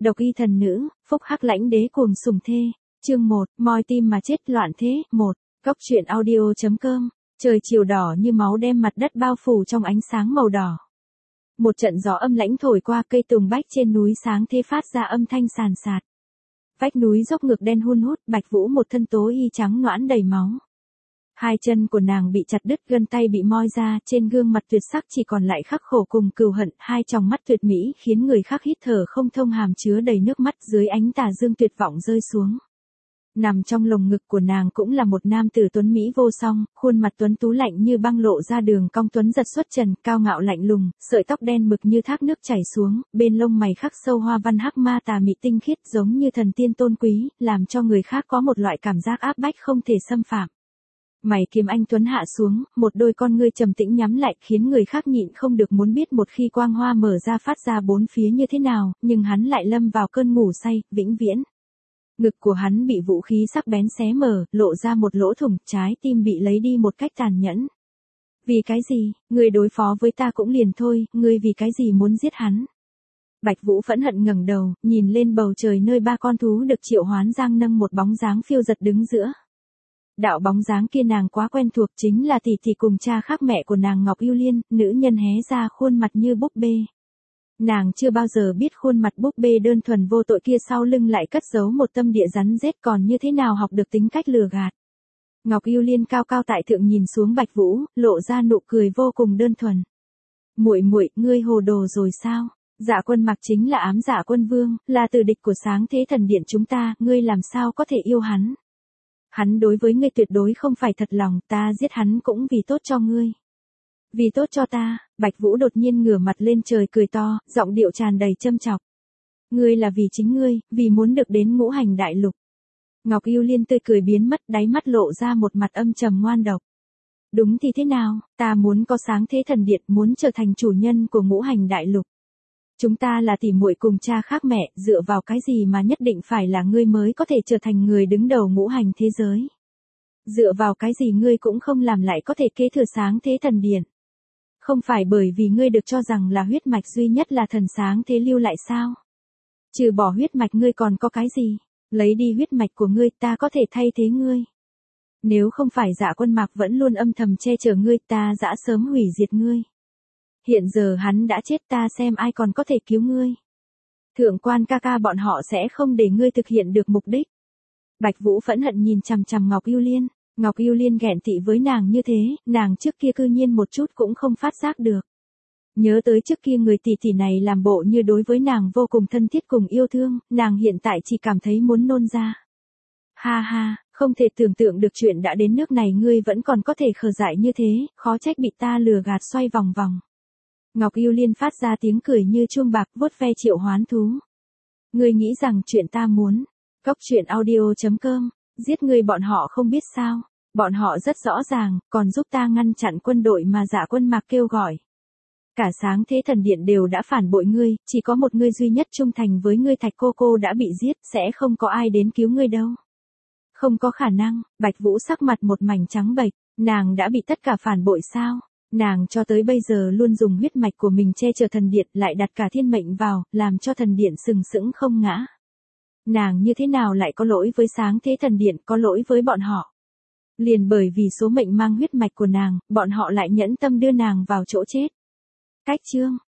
Độc y thần nữ, phúc hắc lãnh đế cuồng sủng thê. Chương 1, moi tim mà chết loạn thế. 1. Góc truyện audio.com. Trời chiều đỏ như máu đem mặt đất bao phủ trong ánh sáng màu đỏ. Một trận gió âm lãnh thổi qua, cây tùng bách trên núi sáng thế phát ra âm thanh sàn sạt. Vách núi dốc ngược đen hun hút, Bạch Vũ một thân tố y trắng nõn đầy máu. Hai chân của nàng bị chặt đứt, gân tay bị moi ra, trên gương mặt tuyệt sắc chỉ còn lại khắc khổ cùng cừu hận, hai tròng mắt tuyệt mỹ khiến người khác hít thở không thông, hàm chứa đầy nước mắt, dưới ánh tà dương tuyệt vọng rơi xuống. Nằm trong lồng ngực của nàng cũng là một nam tử tuấn mỹ vô song, khuôn mặt tuấn tú lạnh như băng, lộ ra đường cong tuấn giật xuất trần, cao ngạo lạnh lùng, sợi tóc đen mực như thác nước chảy xuống, bên lông mày khắc sâu hoa văn hắc ma tà mị tinh khiết, giống như thần tiên tôn quý, làm cho người khác có một loại cảm giác áp bách không thể xâm phạm. Mày kiếm anh tuấn hạ xuống, một đôi con ngươi trầm tĩnh nhắm lại, khiến người khác nhịn không được muốn biết một khi quang hoa mở ra phát ra bốn phía như thế nào, nhưng hắn lại lâm vào cơn ngủ say, vĩnh viễn. Ngực của hắn bị vũ khí sắc bén xé mở, lộ ra một lỗ thủng, trái tim bị lấy đi một cách tàn nhẫn. Vì cái gì, ngươi đối phó với ta cũng liền thôi, ngươi vì cái gì muốn giết hắn? Bạch Vũ phẫn hận ngẩng đầu, nhìn lên bầu trời nơi ba con thú được triệu hoán giang nâng một bóng dáng phiêu giật đứng giữa. Đạo bóng dáng kia nàng quá quen thuộc, chính là tỷ tỷ cùng cha khác mẹ của nàng Ngọc Yêu Liên, nữ nhân hé ra khuôn mặt như búp bê. Nàng chưa bao giờ biết khuôn mặt búp bê đơn thuần vô tội kia sau lưng lại cất giấu một tâm địa rắn rết, còn như thế nào học được tính cách lừa gạt. Ngọc Yêu Liên cao cao tại thượng nhìn xuống Bạch Vũ, lộ ra nụ cười vô cùng đơn thuần. Muội muội, ngươi hồ đồ rồi sao? Dạ Quân Mặc chính là ám Dạ Quân Vương, là tử địch của Sáng Thế Thần Điện chúng ta, ngươi làm sao có thể yêu hắn? Hắn đối với ngươi tuyệt đối không phải thật lòng, ta giết hắn cũng vì tốt cho ngươi. Vì tốt cho ta. Bạch Vũ đột nhiên ngửa mặt lên trời cười to, giọng điệu tràn đầy châm chọc. Ngươi là vì chính ngươi, vì muốn được đến Ngũ Hành Đại Lục. Ngọc Yêu Liên tươi cười biến mất, đáy mắt lộ ra một mặt âm trầm ngoan độc. Đúng thì thế nào, ta muốn có Sáng Thế Thần Điện, muốn trở thành chủ nhân của Ngũ Hành Đại Lục. Chúng ta là tỷ muội cùng cha khác mẹ, dựa vào cái gì mà nhất định phải là ngươi mới có thể trở thành người đứng đầu ngũ hành thế giới? Dựa vào cái gì ngươi cũng không làm lại có thể kế thừa Sáng Thế Thần Điện? Không phải bởi vì ngươi được cho rằng là huyết mạch duy nhất là thần Sáng Thế lưu lại sao? Trừ bỏ huyết mạch ngươi còn có cái gì? Lấy đi huyết mạch của ngươi, ta có thể thay thế ngươi. Nếu không phải Dạ Quân Mặc vẫn luôn âm thầm che chở ngươi, ta đã sớm hủy diệt ngươi. Hiện giờ hắn đã chết, ta xem ai còn có thể cứu ngươi. Thượng quan ca ca bọn họ sẽ không để ngươi thực hiện được mục đích. Bạch Vũ phẫn hận nhìn chằm chằm Ngọc Yêu Liên. Ngọc Yêu Liên ghen tị với nàng như thế, nàng trước kia cư nhiên một chút cũng không phát giác được. Nhớ tới trước kia người tỷ tỷ này làm bộ như đối với nàng vô cùng thân thiết cùng yêu thương, nàng hiện tại chỉ cảm thấy muốn nôn ra. Ha ha, không thể tưởng tượng được chuyện đã đến nước này ngươi vẫn còn có thể khờ dại như thế, khó trách bị ta lừa gạt xoay vòng vòng. Ngọc Yêu Liên phát ra tiếng cười như chuông bạc, vuốt ve triệu hoán thú. Ngươi nghĩ rằng chuyện ta muốn. Góc truyện audio.com. Giết ngươi bọn họ không biết sao. Bọn họ rất rõ ràng, còn giúp ta ngăn chặn quân đội mà Dạ Quân Mặc kêu gọi. Cả Sáng Thế Thần Điện đều đã phản bội ngươi, chỉ có một ngươi duy nhất trung thành với ngươi. Thạch cô cô đã bị giết, sẽ không có ai đến cứu ngươi đâu. Không có khả năng. Bạch Vũ sắc mặt một mảnh trắng bệch, nàng đã bị tất cả phản bội sao? Nàng cho tới bây giờ luôn dùng huyết mạch của mình che chở thần điện, lại đặt cả thiên mệnh vào, làm cho thần điện sừng sững không ngã. Nàng như thế nào lại có lỗi với Sáng Thế Thần Điện, có lỗi với bọn họ? Liền bởi vì số mệnh mang huyết mạch của nàng, bọn họ lại nhẫn tâm đưa nàng vào chỗ chết. Cách chương